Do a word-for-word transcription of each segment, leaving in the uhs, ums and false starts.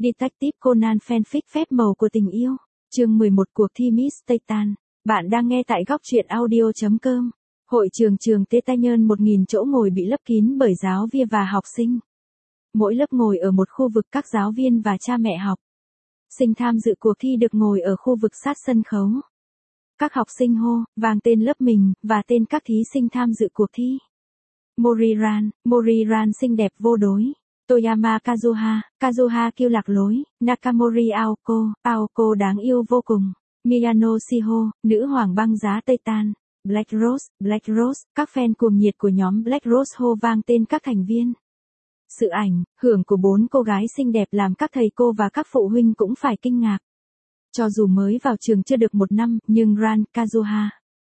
Detective Conan fanfic phép màu của tình yêu. Chương mười một Cuộc thi Miss Titan. Bạn đang nghe tại góc truyện audio chấm com. Hội trường trường Titan một nghìn chỗ ngồi bị lấp kín bởi giáo viên và học sinh. Mỗi lớp ngồi ở một khu vực, các giáo viên và cha mẹ học sinh tham dự cuộc thi được ngồi ở khu vực sát sân khấu. Các học sinh hô vang tên lớp mình và tên các thí sinh tham dự cuộc thi. Moriran, Moriran xinh đẹp vô đối. Toyama Kazuha, Kazuha kiêu lạc lối. Nakamori Aoko, Aoko đáng yêu vô cùng. Miyano Shiho, nữ hoàng băng giá Titan. Black Rose, Black Rose, các fan cuồng nhiệt của nhóm Black Rose hô vang tên các thành viên. Sự ảnh hưởng của bốn cô gái xinh đẹp làm các thầy cô và các phụ huynh cũng phải kinh ngạc. Cho dù mới vào trường chưa được một năm, nhưng Ran, Kazuha,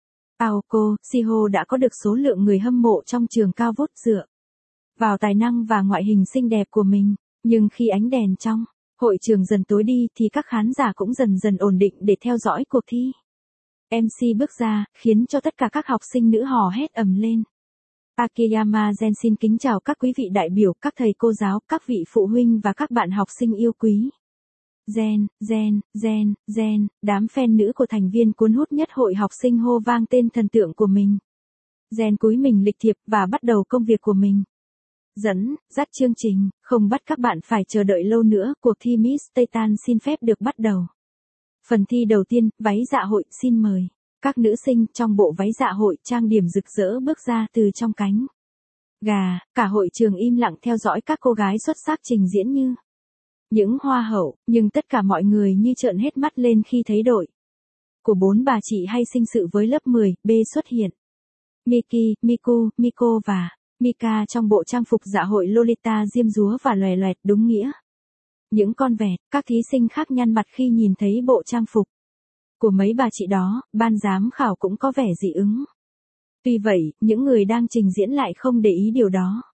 Aoko, Shiho đã có được số lượng người hâm mộ trong trường cao vút dựa vào tài năng và ngoại hình xinh đẹp của mình. Nhưng khi ánh đèn trong hội trường dần tối đi thì các khán giả cũng dần dần ổn định để theo dõi cuộc thi. em xê bước ra, khiến cho tất cả các học sinh nữ hò hét ầm lên. Akiyama Gen xin kính chào các quý vị đại biểu, các thầy cô giáo, các vị phụ huynh và các bạn học sinh yêu quý. Gen, Gen, Gen, Gen, đám fan nữ của thành viên cuốn hút nhất hội học sinh hô vang tên thần tượng của mình. Gen cúi mình lịch thiệp và bắt đầu công việc của mình. Dẫn, dắt chương trình, không bắt các bạn phải chờ đợi lâu nữa, cuộc thi Miss Titan xin phép được bắt đầu. Phần thi đầu tiên, váy dạ hội, xin mời. Các nữ sinh trong bộ váy dạ hội trang điểm rực rỡ bước ra từ trong cánh gà, cả hội trường im lặng theo dõi các cô gái xuất sắc trình diễn như những hoa hậu, nhưng tất cả mọi người như trợn hết mắt lên khi thấy đội của bốn bà chị hay sinh sự với lớp mười B xuất hiện. Miki, Miku, Miko và Mika trong bộ trang phục dạ hội Lolita diêm dúa và loè loẹt đúng nghĩa. Những con vẹt, các thí sinh khác nhăn mặt khi nhìn thấy bộ trang phục của mấy bà chị đó, ban giám khảo cũng có vẻ dị ứng. Tuy vậy, những người đang trình diễn lại không để ý điều đó.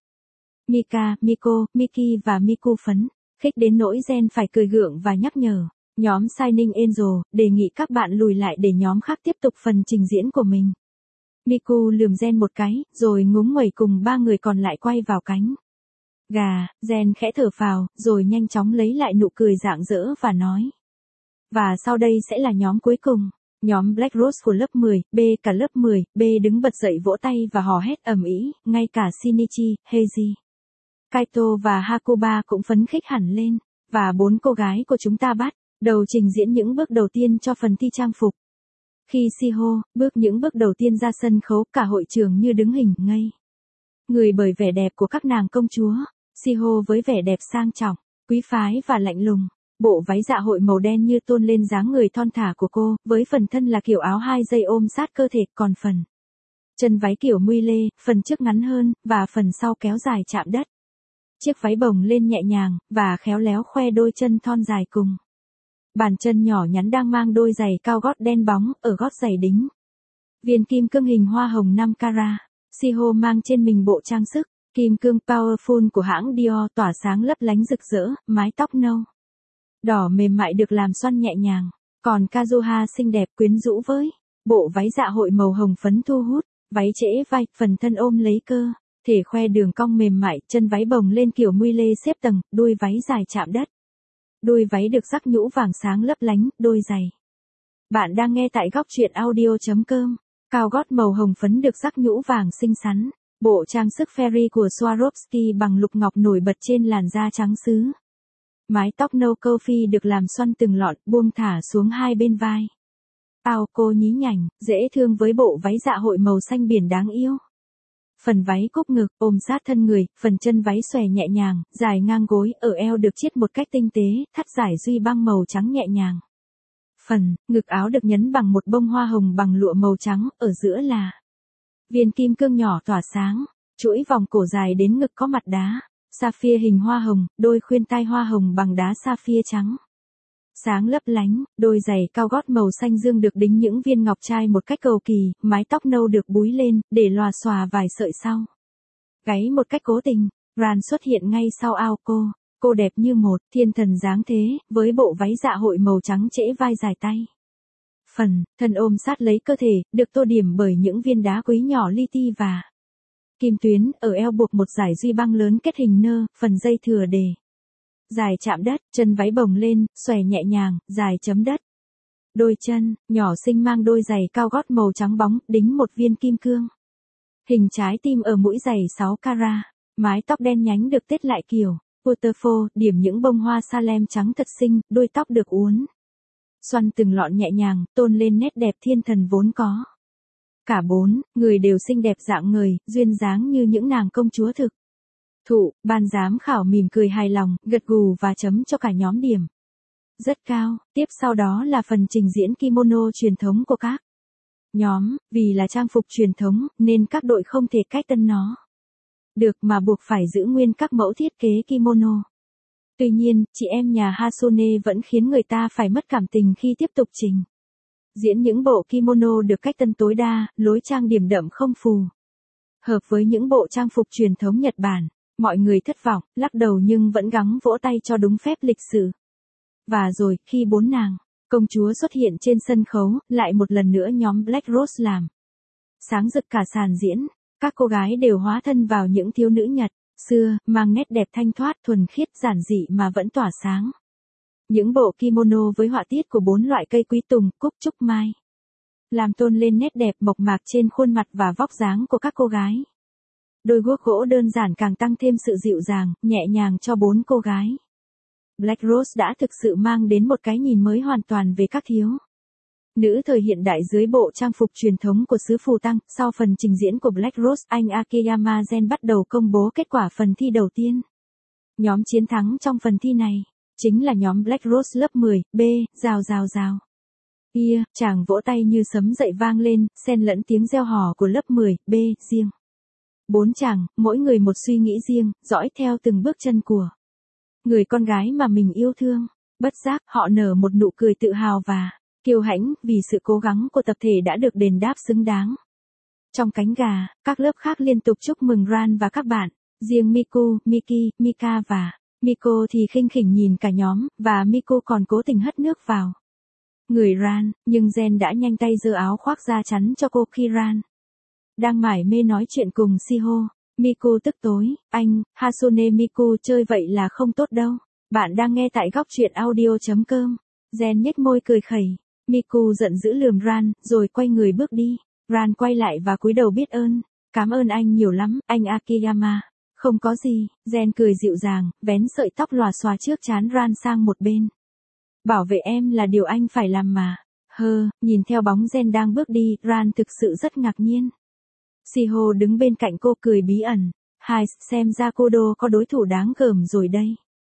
Mika, Miko, Miki và Miku phấn khích đến nỗi Gen phải cười gượng và nhắc nhở nhóm Shining Angel, đề nghị các bạn lùi lại để nhóm khác tiếp tục phần trình diễn của mình. Miku lườm Gen một cái, rồi ngúng nguẩy cùng ba người còn lại quay vào cánh gà. Gen khẽ thở phào, rồi nhanh chóng lấy lại nụ cười rạng rỡ và nói. Và sau đây sẽ là nhóm cuối cùng. Nhóm Black Rose của lớp mười B, cả lớp mười B đứng bật dậy vỗ tay và hò hét ầm ĩ, ngay cả Shinichi, Heiji, Kaito và Hakuba cũng phấn khích hẳn lên. Và bốn cô gái của chúng ta bắt đầu trình diễn những bước đầu tiên cho phần thi trang phục. Khi Shiho bước những bước đầu tiên ra sân khấu, cả hội trường như đứng hình ngây người bởi vẻ đẹp của các nàng công chúa. Shiho với vẻ đẹp sang trọng, quý phái và lạnh lùng. Bộ váy dạ hội màu đen như tôn lên dáng người thon thả của cô, với phần thân là kiểu áo hai dây ôm sát cơ thể, còn phần chân váy kiểu muy lê, phần trước ngắn hơn, và phần sau kéo dài chạm đất. Chiếc váy bồng lên nhẹ nhàng, và khéo léo khoe đôi chân thon dài cùng bàn chân nhỏ nhắn đang mang đôi giày cao gót đen bóng, ở gót giày đính viên kim cương hình hoa hồng năm carat. Shiho mang trên mình bộ trang sức kim cương Powerful của hãng Dior tỏa sáng lấp lánh rực rỡ, mái tóc nâu đỏ mềm mại được làm xoăn nhẹ nhàng. Còn Kazuha xinh đẹp quyến rũ với bộ váy dạ hội màu hồng phấn thu hút, váy trễ vai, phần thân ôm lấy cơ thể khoe đường cong mềm mại, chân váy bồng lên kiểu muy lê xếp tầng, đuôi váy dài chạm đất. Đuôi váy được rắc nhũ vàng sáng lấp lánh, đôi giày. Bạn đang nghe tại góc truyện audio chấm com. Cao gót màu hồng phấn được rắc nhũ vàng xinh xắn. Bộ trang sức fairy của Swarovski bằng lục ngọc nổi bật trên làn da trắng sứ. Mái tóc nâu câu phi được làm xoăn từng lọn, buông thả xuống hai bên vai. Aoko nhí nhảnh, dễ thương với bộ váy dạ hội màu xanh biển đáng yêu. Phần váy cúc ngực, ôm sát thân người, phần chân váy xòe nhẹ nhàng, dài ngang gối, ở eo được chiết một cách tinh tế, thắt dải duy băng màu trắng nhẹ nhàng. Phần ngực áo được nhấn bằng một bông hoa hồng bằng lụa màu trắng, ở giữa là viên kim cương nhỏ tỏa sáng, chuỗi vòng cổ dài đến ngực có mặt đá sapphire hình hoa hồng, đôi khuyên tai hoa hồng bằng đá sapphire trắng sáng lấp lánh, đôi giày cao gót màu xanh dương được đính những viên ngọc trai một cách cầu kỳ, mái tóc nâu được búi lên, để lòa xòa vài sợi sau gáy một cách cố tình. Ran xuất hiện ngay sau Aoko, cô đẹp như một thiên thần dáng thế, với bộ váy dạ hội màu trắng trễ vai dài tay. Phần thân ôm sát lấy cơ thể, được tô điểm bởi những viên đá quý nhỏ li ti và kim tuyến, ở eo buộc một dải duy băng lớn kết hình nơ, phần dây thừa để dài chạm đất, chân váy bồng lên, xòe nhẹ nhàng, dài chấm đất. Đôi chân, nhỏ xinh mang đôi giày cao gót màu trắng bóng, đính một viên kim cương. Hình trái tim ở mũi giày sáu carat, mái tóc đen nhánh được tết lại kiểu waterfall, điểm những bông hoa Salem trắng thật xinh, đuôi tóc được uốn xoăn từng lọn nhẹ nhàng, tôn lên nét đẹp thiên thần vốn có. Cả bốn người đều xinh đẹp dạng người, duyên dáng như những nàng công chúa thực thụ. Ban giám khảo mỉm cười hài lòng, gật gù và chấm cho cả nhóm điểm rất cao. Tiếp sau đó là phần trình diễn kimono truyền thống của các nhóm, vì là trang phục truyền thống nên các đội không thể cách tân nó được mà buộc phải giữ nguyên các mẫu thiết kế kimono. Tuy nhiên, chị em nhà Hasone vẫn khiến người ta phải mất cảm tình khi tiếp tục trình diễn những bộ kimono được cách tân tối đa, lối trang điểm đậm không phù hợp với những bộ trang phục truyền thống Nhật Bản. Mọi người thất vọng, lắc đầu nhưng vẫn gắng vỗ tay cho đúng phép lịch sử. Và rồi, khi bốn nàng công chúa xuất hiện trên sân khấu, lại một lần nữa nhóm Black Rose làm sáng rực cả sàn diễn. Các cô gái đều hóa thân vào những thiếu nữ Nhật xưa, mang nét đẹp thanh thoát, thuần khiết, giản dị mà vẫn tỏa sáng. Những bộ kimono với họa tiết của bốn loại cây quý tùng, cúc trúc mai, làm tôn lên nét đẹp mộc mạc trên khuôn mặt và vóc dáng của các cô gái. Đôi guốc gỗ đơn giản càng tăng thêm sự dịu dàng, nhẹ nhàng cho bốn cô gái. Black Rose đã thực sự mang đến một cái nhìn mới hoàn toàn về các thiếu nữ thời hiện đại dưới bộ trang phục truyền thống của xứ Phù Tăng. Sau phần trình diễn của Black Rose, anh Akiyama Gen bắt đầu công bố kết quả phần thi đầu tiên. Nhóm chiến thắng trong phần thi này chính là nhóm Black Rose lớp mười B, rào rào rào. Yeah, chàng vỗ tay như sấm dậy vang lên, xen lẫn tiếng reo hò của lớp mười B riêng. Bốn chàng, mỗi người một suy nghĩ riêng, dõi theo từng bước chân của người con gái mà mình yêu thương. Bất giác, họ nở một nụ cười tự hào và kiêu hãnh vì sự cố gắng của tập thể đã được đền đáp xứng đáng. Trong cánh gà, các lớp khác liên tục chúc mừng Ran và các bạn. Riêng Miku, Miki, Mika và Miko thì khinh khỉnh nhìn cả nhóm, và Miko còn cố tình hất nước vào người Ran, nhưng Gen đã nhanh tay giơ áo khoác ra chắn cho cô khi Ran đang mải mê nói chuyện cùng Shiho. Miku tức tối, anh, Hasone Miku chơi vậy là không tốt đâu. Bạn đang nghe tại góc truyện audio.com. Gen nhếch môi cười khẩy. Miku giận dữ lườm Ran, rồi quay người bước đi. Ran quay lại và cúi đầu biết ơn. Cảm ơn anh nhiều lắm, anh Akiyama. Không có gì, Gen cười dịu dàng, vén sợi tóc lòa xòa trước trán Ran sang một bên. Bảo vệ em là điều anh phải làm mà. Hơ, nhìn theo bóng Gen đang bước đi, Ran thực sự rất ngạc nhiên. Shiho đứng bên cạnh cô cười bí ẩn. Hai, xem ra cô Đô có đối thủ đáng gờm rồi đây.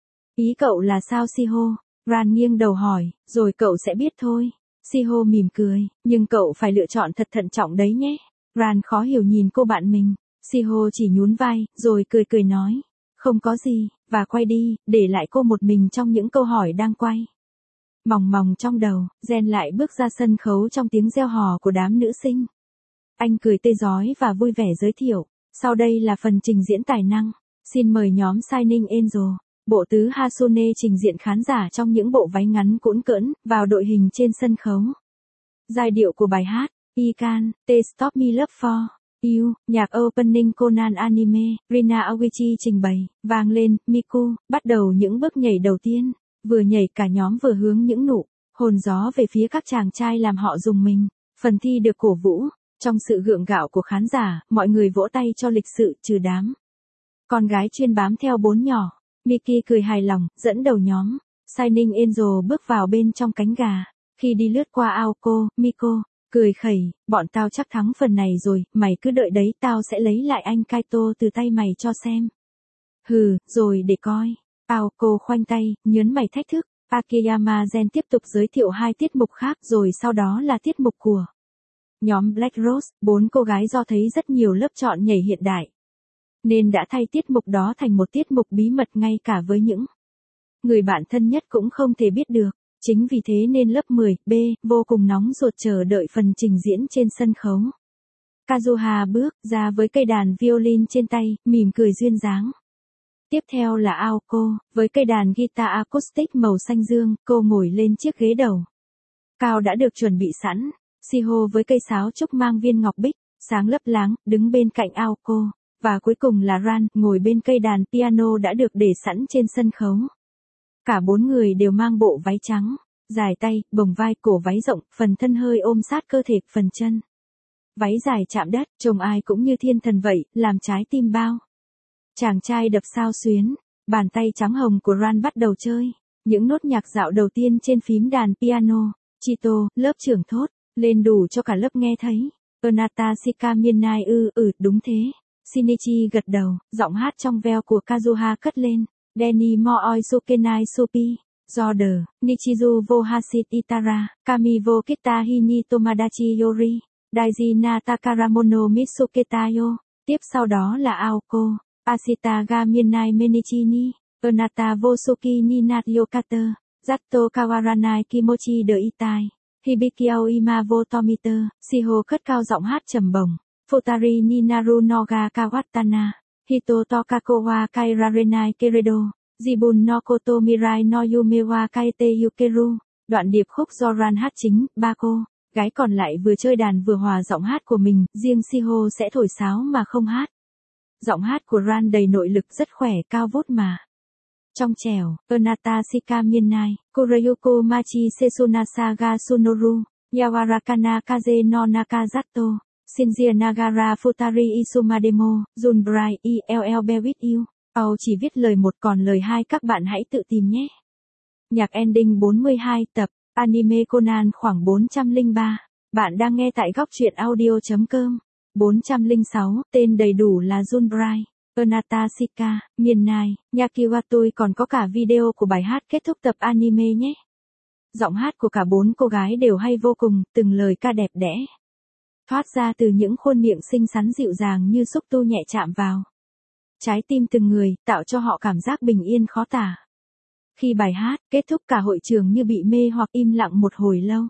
Ý cậu là sao Shiho? Ran nghiêng đầu hỏi, rồi cậu sẽ biết thôi. Shiho mỉm cười, nhưng cậu phải lựa chọn thật thận trọng đấy nhé. Ran khó hiểu nhìn cô bạn mình. Shiho chỉ nhún vai, rồi cười cười nói. Không có gì, và quay đi, để lại cô một mình trong những câu hỏi đang quay mòng mòng trong đầu. Gen lại bước ra sân khấu trong tiếng reo hò của đám nữ sinh. Anh cười tươi rói và vui vẻ giới thiệu. Sau đây là phần trình diễn tài năng. Xin mời nhóm Shining Angel, bộ tứ Hasone trình diện khán giả trong những bộ váy ngắn cũn cỡn, vào đội hình trên sân khấu. Giai điệu của bài hát, I Can, T Stop Me Love For You, nhạc opening Conan Anime, Rina Aoichi trình bày, vang lên. Miku, bắt đầu những bước nhảy đầu tiên. Vừa nhảy cả nhóm vừa hướng những nụ hồn gió về phía các chàng trai làm họ rùng mình. Phần thi được cổ vũ. Trong sự gượng gạo của khán giả, mọi người vỗ tay cho lịch sự, trừ đám con gái chuyên bám theo bốn nhỏ. Miki cười hài lòng, dẫn đầu nhóm. Shining Angel bước vào bên trong cánh gà. Khi đi lướt qua Aoko, Miko cười khẩy, bọn tao chắc thắng phần này rồi, mày cứ đợi đấy, tao sẽ lấy lại anh Kaito từ tay mày cho xem. Hừ, rồi để coi. Aoko khoanh tay, nhớn mày thách thức. Akiyama Gen tiếp tục giới thiệu hai tiết mục khác, rồi sau đó là tiết mục của nhóm Black Rose. Bốn cô gái do thấy rất nhiều lớp chọn nhảy hiện đại, nên đã thay tiết mục đó thành một tiết mục bí mật ngay cả với những người bạn thân nhất cũng không thể biết được. Chính vì thế nên lớp mười B vô cùng nóng ruột chờ đợi phần trình diễn trên sân khấu. Kazuha bước ra với cây đàn violin trên tay, mỉm cười duyên dáng. Tiếp theo là Aoko, với cây đàn guitar acoustic màu xanh dương, cô ngồi lên chiếc ghế đầu cao đã được chuẩn bị sẵn. Shiho với cây sáo trúc mang viên ngọc bích, sáng lấp láng, đứng bên cạnh Aoko. Và cuối cùng là Ran, ngồi bên cây đàn piano đã được để sẵn trên sân khấu. Cả bốn người đều mang bộ váy trắng, dài tay, bồng vai, cổ váy rộng, phần thân hơi ôm sát cơ thể, phần chân. Váy dài chạm đất, trông ai cũng như thiên thần vậy, làm trái tim bao. Chàng trai đập sao xuyến, bàn tay trắng hồng của Ran bắt đầu chơi. Những nốt nhạc dạo đầu tiên trên phím đàn piano, Chito, lớp trưởng thốt, lên đủ cho cả lớp nghe thấy. Anatasika Mienai ư, ừ, đúng thế. Shinichi gật đầu, giọng hát trong veo của Kazuha cất lên. Denny Mooi Sukenai Supi, Jordan, Nichizu Vohashi Itara, Kami wo Kita Hini Tomadachi Yori, Daiji na Takaramono Mitsuketayo. Tiếp sau đó là Aoko, Ashita ga Mienai Menichini, Onata Vosuki Ninat Yokata, Zatto Kawaranai Kimochi de Itai, Hibiki Aoima wo Tomita, Shiho cất cao giọng hát trầm bổng, Futari Ninaru Noga Kawatana, Hito Tokako wa Kairarenai Keredo, Jibun no Koto Mirai no Yume wa Kaete Yukeru. Đoạn điệp khúc do Ran hát chính, ba cô, gái còn lại vừa chơi đàn vừa hòa giọng hát của mình, riêng Shiho sẽ thổi sáo mà không hát. Giọng hát của Ran đầy nội lực, rất khỏe, cao vút mà trong trẻo. Anatasika Mienai, Kurayuko Machi Sesunasa ga Sunoru, Yawarakana Kaze no Nakazato, Shinji Nagara Futari Isumademo, Junbrai I L L Be With You. Âu chỉ viết lời một còn lời hai các bạn hãy tự tìm nhé. Nhạc ending bốn mươi hai tập, anime Conan khoảng bốn trăm lẻ ba. Bạn đang nghe tại góc truyện audio chấm com. bốn trăm lẻ sáu, tên đầy đủ là Junbrai, Anatasika, Mienai, Yakiwatoi. Còn có cả video của bài hát kết thúc tập anime nhé. Giọng hát của cả bốn cô gái đều hay vô cùng, từng lời ca đẹp đẽ thoát ra từ những khuôn miệng xinh xắn dịu dàng như xúc tu nhẹ chạm vào trái tim từng người, tạo cho họ cảm giác bình yên khó tả. Khi bài hát kết thúc, cả hội trường như bị mê hoặc im lặng một hồi lâu.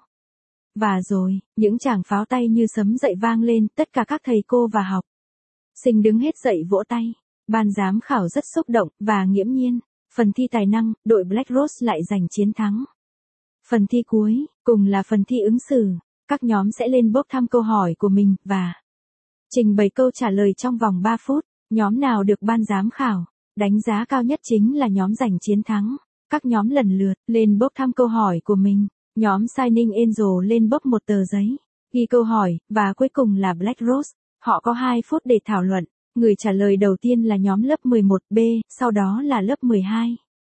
Và rồi, những tràng pháo tay như sấm dậy vang lên, tất cả các thầy cô và học sinh đứng hết dậy vỗ tay. Ban giám khảo rất xúc động và nghiễm nhiên. Phần thi tài năng, đội Black Rose lại giành chiến thắng. Phần thi cuối, cùng là phần thi ứng xử. Các nhóm sẽ lên bốc thăm câu hỏi của mình và trình bày câu trả lời trong vòng ba phút. Nhóm nào được ban giám khảo đánh giá cao nhất chính là nhóm giành chiến thắng. Các nhóm lần lượt lên bốc thăm câu hỏi của mình. Nhóm Shining Angel lên bốc một tờ giấy, ghi câu hỏi, và cuối cùng là Black Rose. Họ có hai phút để thảo luận. Người trả lời đầu tiên là nhóm lớp mười một B, sau đó là lớp mười hai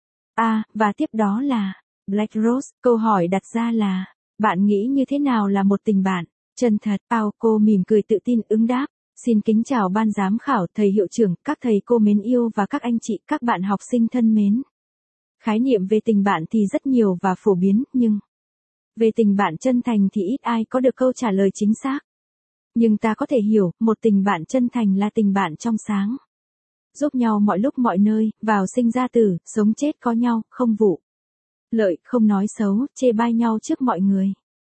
A, và tiếp đó là Black Rose. Câu hỏi đặt ra là, bạn nghĩ như thế nào là một tình bạn chân thật? Aoko mỉm cười tự tin ứng đáp. Xin kính chào ban giám khảo, thầy hiệu trưởng, các thầy cô mến yêu và các anh chị, các bạn học sinh thân mến. Khái niệm về tình bạn thì rất nhiều và phổ biến, nhưng về tình bạn chân thành thì ít ai có được câu trả lời chính xác. Nhưng ta có thể hiểu, một tình bạn chân thành là tình bạn trong sáng, giúp nhau mọi lúc mọi nơi, vào sinh ra tử, sống chết có nhau, không vụ lợi, không nói xấu, chê bai nhau trước mọi người.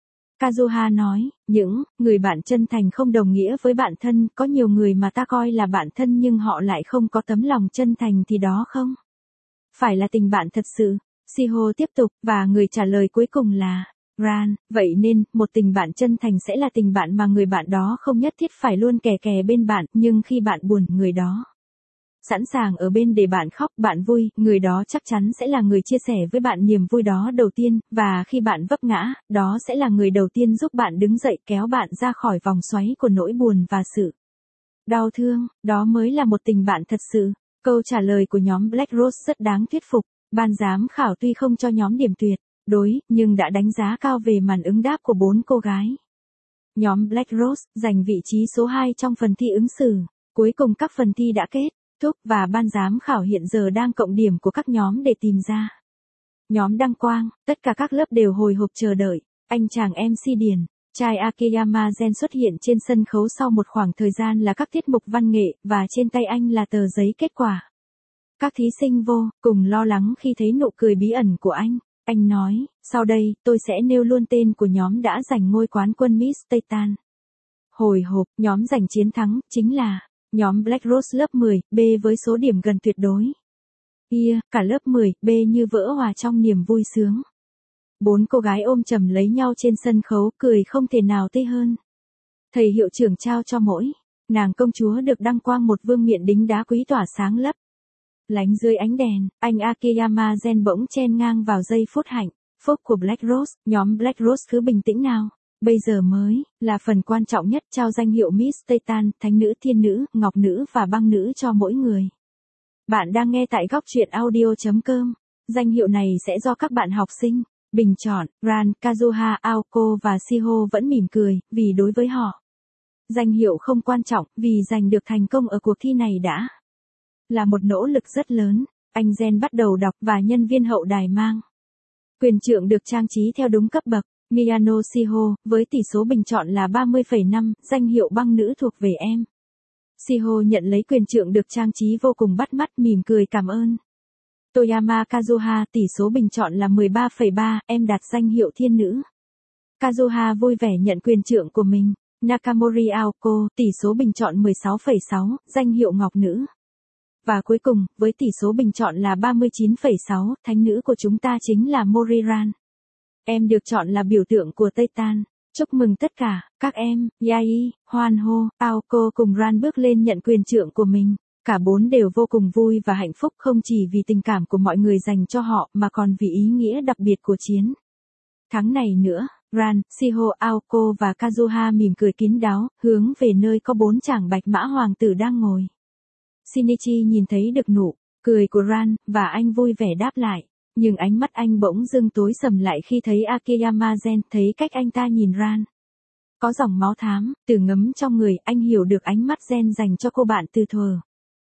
Kazuha nói, những người bạn chân thành không đồng nghĩa với bạn thân, có nhiều người mà ta coi là bạn thân nhưng họ lại không có tấm lòng chân thành thì đó không phải là tình bạn thật sự. Shiho tiếp tục, và người trả lời cuối cùng là Ran. Vậy nên, một tình bạn chân thành sẽ là tình bạn mà người bạn đó không nhất thiết phải luôn kè kè bên bạn, nhưng khi bạn buồn, người đó sẵn sàng ở bên để bạn khóc, bạn vui, người đó chắc chắn sẽ là người chia sẻ với bạn niềm vui đó đầu tiên, và khi bạn vấp ngã, đó sẽ là người đầu tiên giúp bạn đứng dậy, kéo bạn ra khỏi vòng xoáy của nỗi buồn và sự đau thương. Đó mới là một tình bạn thật sự. Câu trả lời của nhóm Black Rose rất đáng thuyết phục. Ban giám khảo tuy không cho nhóm điểm tuyệt đối, nhưng đã đánh giá cao về màn ứng đáp của bốn cô gái. Nhóm Black Rose giành vị trí số hai trong phần thi ứng xử. Cuối cùng các phần thi đã kết thúc và ban giám khảo hiện giờ đang cộng điểm của các nhóm để tìm ra nhóm đăng quang. Tất cả các lớp đều hồi hộp chờ đợi. Anh chàng em xê Điền, trai Akiyama Gen xuất hiện trên sân khấu sau một khoảng thời gian là các tiết mục văn nghệ, và trên tay anh là tờ giấy kết quả. Các thí sinh vô cùng lo lắng khi thấy nụ cười bí ẩn của anh. Anh nói, sau đây, tôi sẽ nêu luôn tên của nhóm đã giành ngôi quán quân Miss Titan. Hồi hộp, nhóm giành chiến thắng, chính là nhóm Black Rose lớp mười B với số điểm gần tuyệt đối. Yeah, cả lớp mười B như vỡ hòa trong niềm vui sướng. Bốn cô gái ôm chầm lấy nhau trên sân khấu, cười không thể nào tươi hơn. Thầy hiệu trưởng trao cho mỗi nàng công chúa được đăng quang một vương miện đính đá quý tỏa sáng lấp Lánh dưới ánh đèn, anh Akiyama Gen bỗng chen ngang vào giây phút hạnh phúc của Black Rose. Nhóm Black Rose cứ bình tĩnh nào. Bây giờ mới là phần quan trọng nhất, trao danh hiệu Miss Titan, Thánh nữ, Thiên nữ, Ngọc nữ và Băng nữ cho mỗi người. Bạn đang nghe tại góc truyện audio chấm com. Danh hiệu này sẽ do các bạn học sinh bình chọn. Ran, Kazuha, Aoko và Shiho vẫn mỉm cười, vì đối với họ, danh hiệu không quan trọng, vì giành được thành công ở cuộc thi này đã là một nỗ lực rất lớn. Anh Gen bắt đầu đọc và nhân viên hậu đài mang quyền trượng được trang trí theo đúng cấp bậc. Miyano Shiho, với tỷ số bình chọn là ba mươi phẩy năm, danh hiệu băng nữ thuộc về em. Shiho nhận lấy quyền trượng được trang trí vô cùng bắt mắt, mỉm cười cảm ơn. Toyama Kazuha, tỷ số bình chọn là mười ba phẩy ba, em đạt danh hiệu thiên nữ. Kazuha vui vẻ nhận quyền trượng của mình. Nakamori Aoko, tỷ số bình chọn mười sáu phẩy sáu, danh hiệu ngọc nữ. Và cuối cùng, với tỷ số bình chọn là ba mươi chín phẩy sáu, thánh nữ của chúng ta chính là Moriran. Em được chọn là biểu tượng của Titan. Chúc mừng tất cả, các em. Yai, Hoanho, Aoko cùng Ran bước lên nhận quyền trượng của mình. Cả bốn đều vô cùng vui và hạnh phúc, không chỉ vì tình cảm của mọi người dành cho họ, mà còn vì ý nghĩa đặc biệt của chiến thắng này nữa. Ran, Shiho, Aoko và Kazuha mỉm cười kín đáo, hướng về nơi có bốn chàng bạch mã hoàng tử đang ngồi. Shinichi nhìn thấy được nụ cười của Ran, và anh vui vẻ đáp lại. Nhưng ánh mắt anh bỗng dưng tối sầm lại khi thấy Akiyama Gen, thấy cách anh ta nhìn Ran có dòng máu thám từ ngấm trong người. Anh hiểu được ánh mắt Gen dành cho cô bạn từ thuở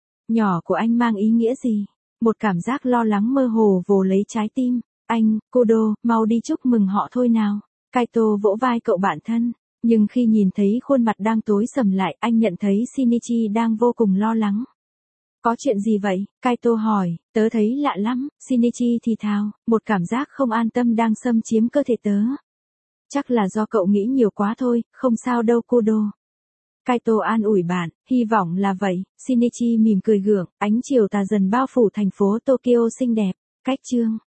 nhỏ của anh mang ý nghĩa gì. Một cảm giác lo lắng mơ hồ vồ lấy trái tim anh. Kodo, mau đi chúc mừng họ thôi nào. Kaito vỗ vai cậu bạn thân. Nhưng khi nhìn thấy khuôn mặt đang tối sầm lại, anh nhận thấy Shinichi đang vô cùng lo lắng. Có chuyện gì vậy? Kaito hỏi. Tớ thấy lạ lắm, Shinichi thì thào, một cảm giác không an tâm đang xâm chiếm cơ thể tớ. Chắc là do cậu nghĩ nhiều quá thôi, không sao đâu Kodo. Kaito an ủi bạn, hy vọng là vậy. Shinichi mỉm cười gượng, ánh chiều tà dần bao phủ thành phố Tokyo xinh đẹp. Cách chương